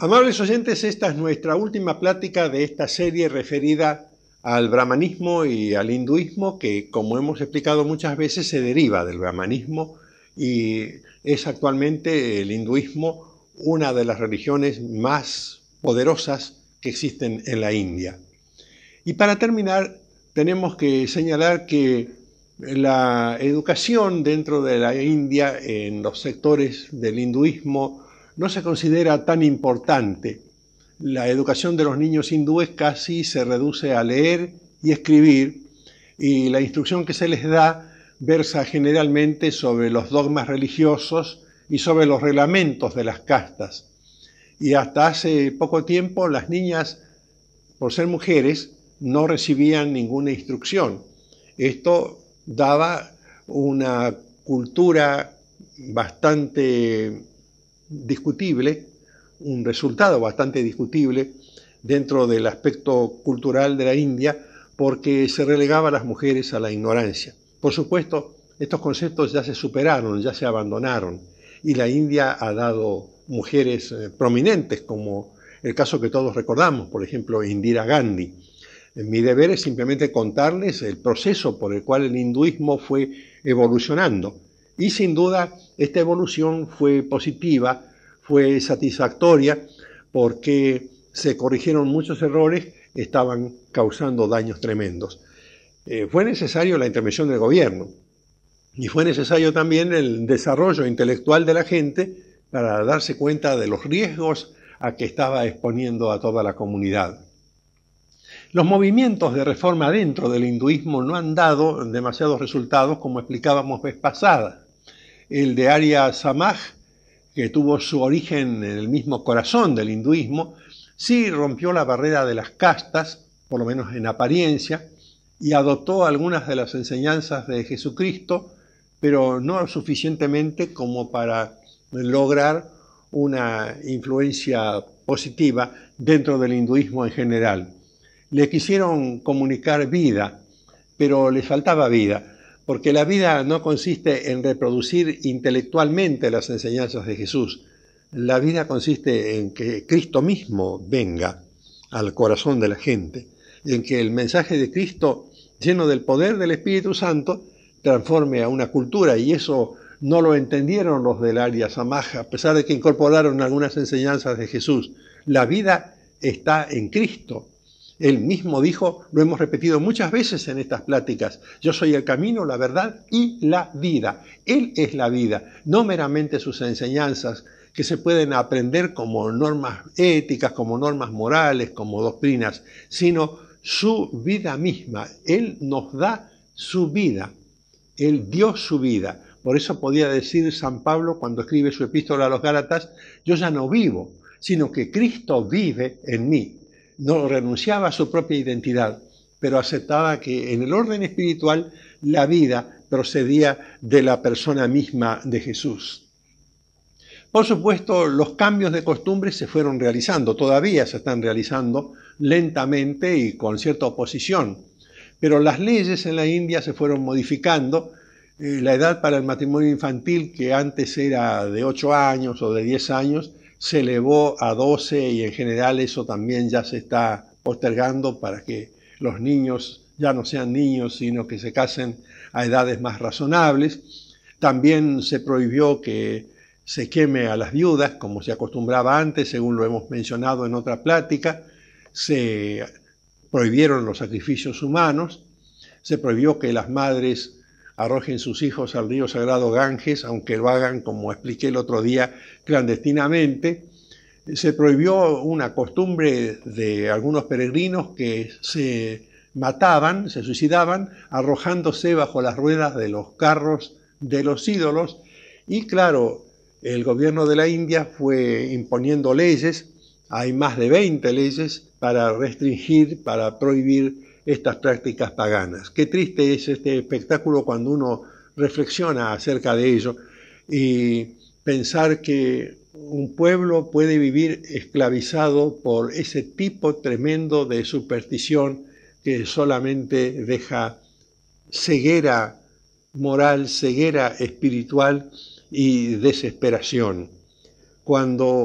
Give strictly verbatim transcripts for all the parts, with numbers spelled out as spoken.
Amables oyentes, esta es nuestra última plática de esta serie referida al brahmanismo y al hinduismo, que, como hemos explicado muchas veces, se deriva del brahmanismo y es actualmente el hinduismo una de las religiones más poderosas que existen en la India. Y para terminar, tenemos que señalar que la educación dentro de la India en los sectores del hinduismo no se considera tan importante. La educación de los niños hindúes casi se reduce a leer y escribir, y la instrucción que se les da versa generalmente sobre los dogmas religiosos y sobre los reglamentos de las castas. Y hasta hace poco tiempo las niñas, por ser mujeres, no recibían ninguna instrucción. Esto daba una cultura bastante discutible, un resultado bastante discutible dentro del aspecto cultural de la India, porque se relegaba a las mujeres a la ignorancia. Por supuesto, estos conceptos ya se superaron, ya se abandonaron, y la India ha dado mujeres eh, prominentes, como el caso que todos recordamos, por ejemplo, Indira Gandhi. Mi deber es simplemente contarles el proceso por el cual el hinduismo fue evolucionando. Y sin duda, esta evolución fue positiva, fue satisfactoria, porque se corrigieron muchos errores que estaban causando daños tremendos. Eh, fue necesario la intervención del gobierno y fue necesario también el desarrollo intelectual de la gente para darse cuenta de los riesgos a que estaba exponiendo a toda la comunidad. Los movimientos de reforma dentro del hinduismo no han dado demasiados resultados, como explicábamos vez pasada. El de Arya Samaj, que tuvo su origen en el mismo corazón del hinduismo, sí rompió la barrera de las castas, por lo menos en apariencia, y adoptó algunas de las enseñanzas de Jesucristo, pero no suficientemente como para lograr una influencia positiva dentro del hinduismo en general. Le quisieron comunicar vida, pero les faltaba vida, porque la vida no consiste en reproducir intelectualmente las enseñanzas de Jesús. La vida consiste en que Cristo mismo venga al corazón de la gente, en que el mensaje de Cristo, lleno del poder del Espíritu Santo, transforme a una cultura, y eso no lo entendieron los del Arya Samaj, a pesar de que incorporaron algunas enseñanzas de Jesús. La vida está en Cristo. Él mismo dijo, lo hemos repetido muchas veces en estas pláticas, yo soy el camino, la verdad y la vida. Él es la vida, no meramente sus enseñanzas que se pueden aprender como normas éticas, como normas morales, como doctrinas, sino su vida misma. Él nos da su vida, Él dio su vida. Por eso podía decir San Pablo cuando escribe su epístola a los Gálatas, yo ya no vivo, sino que Cristo vive en mí. No renunciaba a su propia identidad, pero aceptaba que en el orden espiritual la vida procedía de la persona misma de Jesús. Por supuesto, los cambios de costumbres se fueron realizando, todavía se están realizando lentamente y con cierta oposición, pero las leyes en la India se fueron modificando. Eh, la edad para el matrimonio infantil, que antes era de ocho años o de diez años, se elevó a doce, y en general eso también ya se está postergando para que los niños ya no sean niños, sino que se casen a edades más razonables. También se prohibió que se queme a las viudas, como se acostumbraba antes, según lo hemos mencionado en otra plática. Se prohibieron los sacrificios humanos, se prohibió que las madres arrojen sus hijos al río sagrado Ganges, aunque lo hagan, como expliqué el otro día, clandestinamente. Se prohibió una costumbre de algunos peregrinos que se mataban, se suicidaban, arrojándose bajo las ruedas de los carros de los ídolos. Y claro, el gobierno de la India fue imponiendo leyes, hay más de veinte leyes para restringir, para prohibir estas prácticas paganas. Qué triste es este espectáculo cuando uno reflexiona acerca de ello y pensar que un pueblo puede vivir esclavizado por ese tipo tremendo de superstición que solamente deja ceguera moral, ceguera espiritual y desesperación. Cuando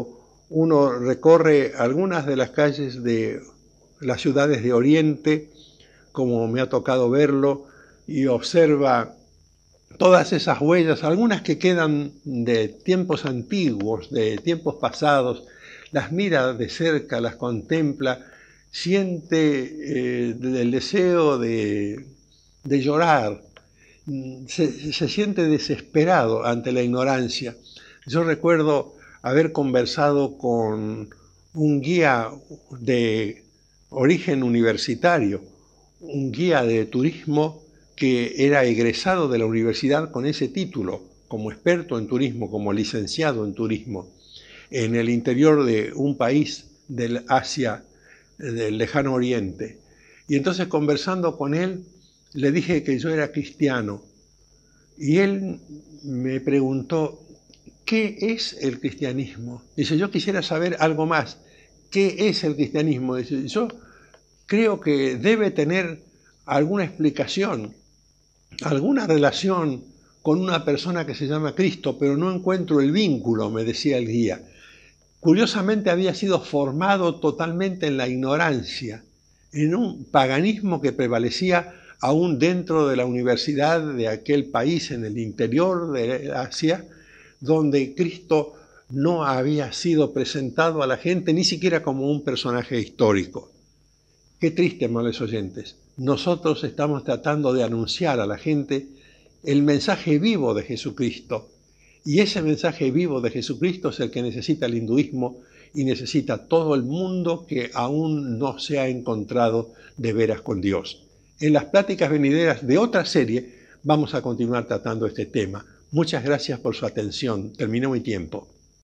uno recorre algunas de las calles de las ciudades de Oriente, como me ha tocado verlo, y observa todas esas huellas, algunas que quedan de tiempos antiguos, de tiempos pasados, las mira de cerca, las contempla, siente eh, el deseo de, de llorar, se, se siente desesperado ante la ignorancia. Yo recuerdo haber conversado con un guía de origen universitario, un guía de turismo que era egresado de la universidad con ese título, como experto en turismo, como licenciado en turismo, en el interior de un país del Asia, del lejano oriente. Y entonces, conversando con él, le dije que yo era cristiano, y él me preguntó, ¿qué es el cristianismo? Dice, yo quisiera saber algo más. ¿Qué es el cristianismo? Dice, yo creo que debe tener alguna explicación, alguna relación con una persona que se llama Cristo, pero no encuentro el vínculo, me decía el guía. Curiosamente había sido formado totalmente en la ignorancia, en un paganismo que prevalecía aún dentro de la universidad de aquel país en el interior de Asia, donde Cristo no había sido presentado a la gente ni siquiera como un personaje histórico. Qué triste, amables oyentes. Nosotros estamos tratando de anunciar a la gente el mensaje vivo de Jesucristo. Y ese mensaje vivo de Jesucristo es el que necesita el hinduismo y necesita todo el mundo que aún no se ha encontrado de veras con Dios. En las pláticas venideras de otra serie vamos a continuar tratando este tema. Muchas gracias por su atención. Terminó mi tiempo.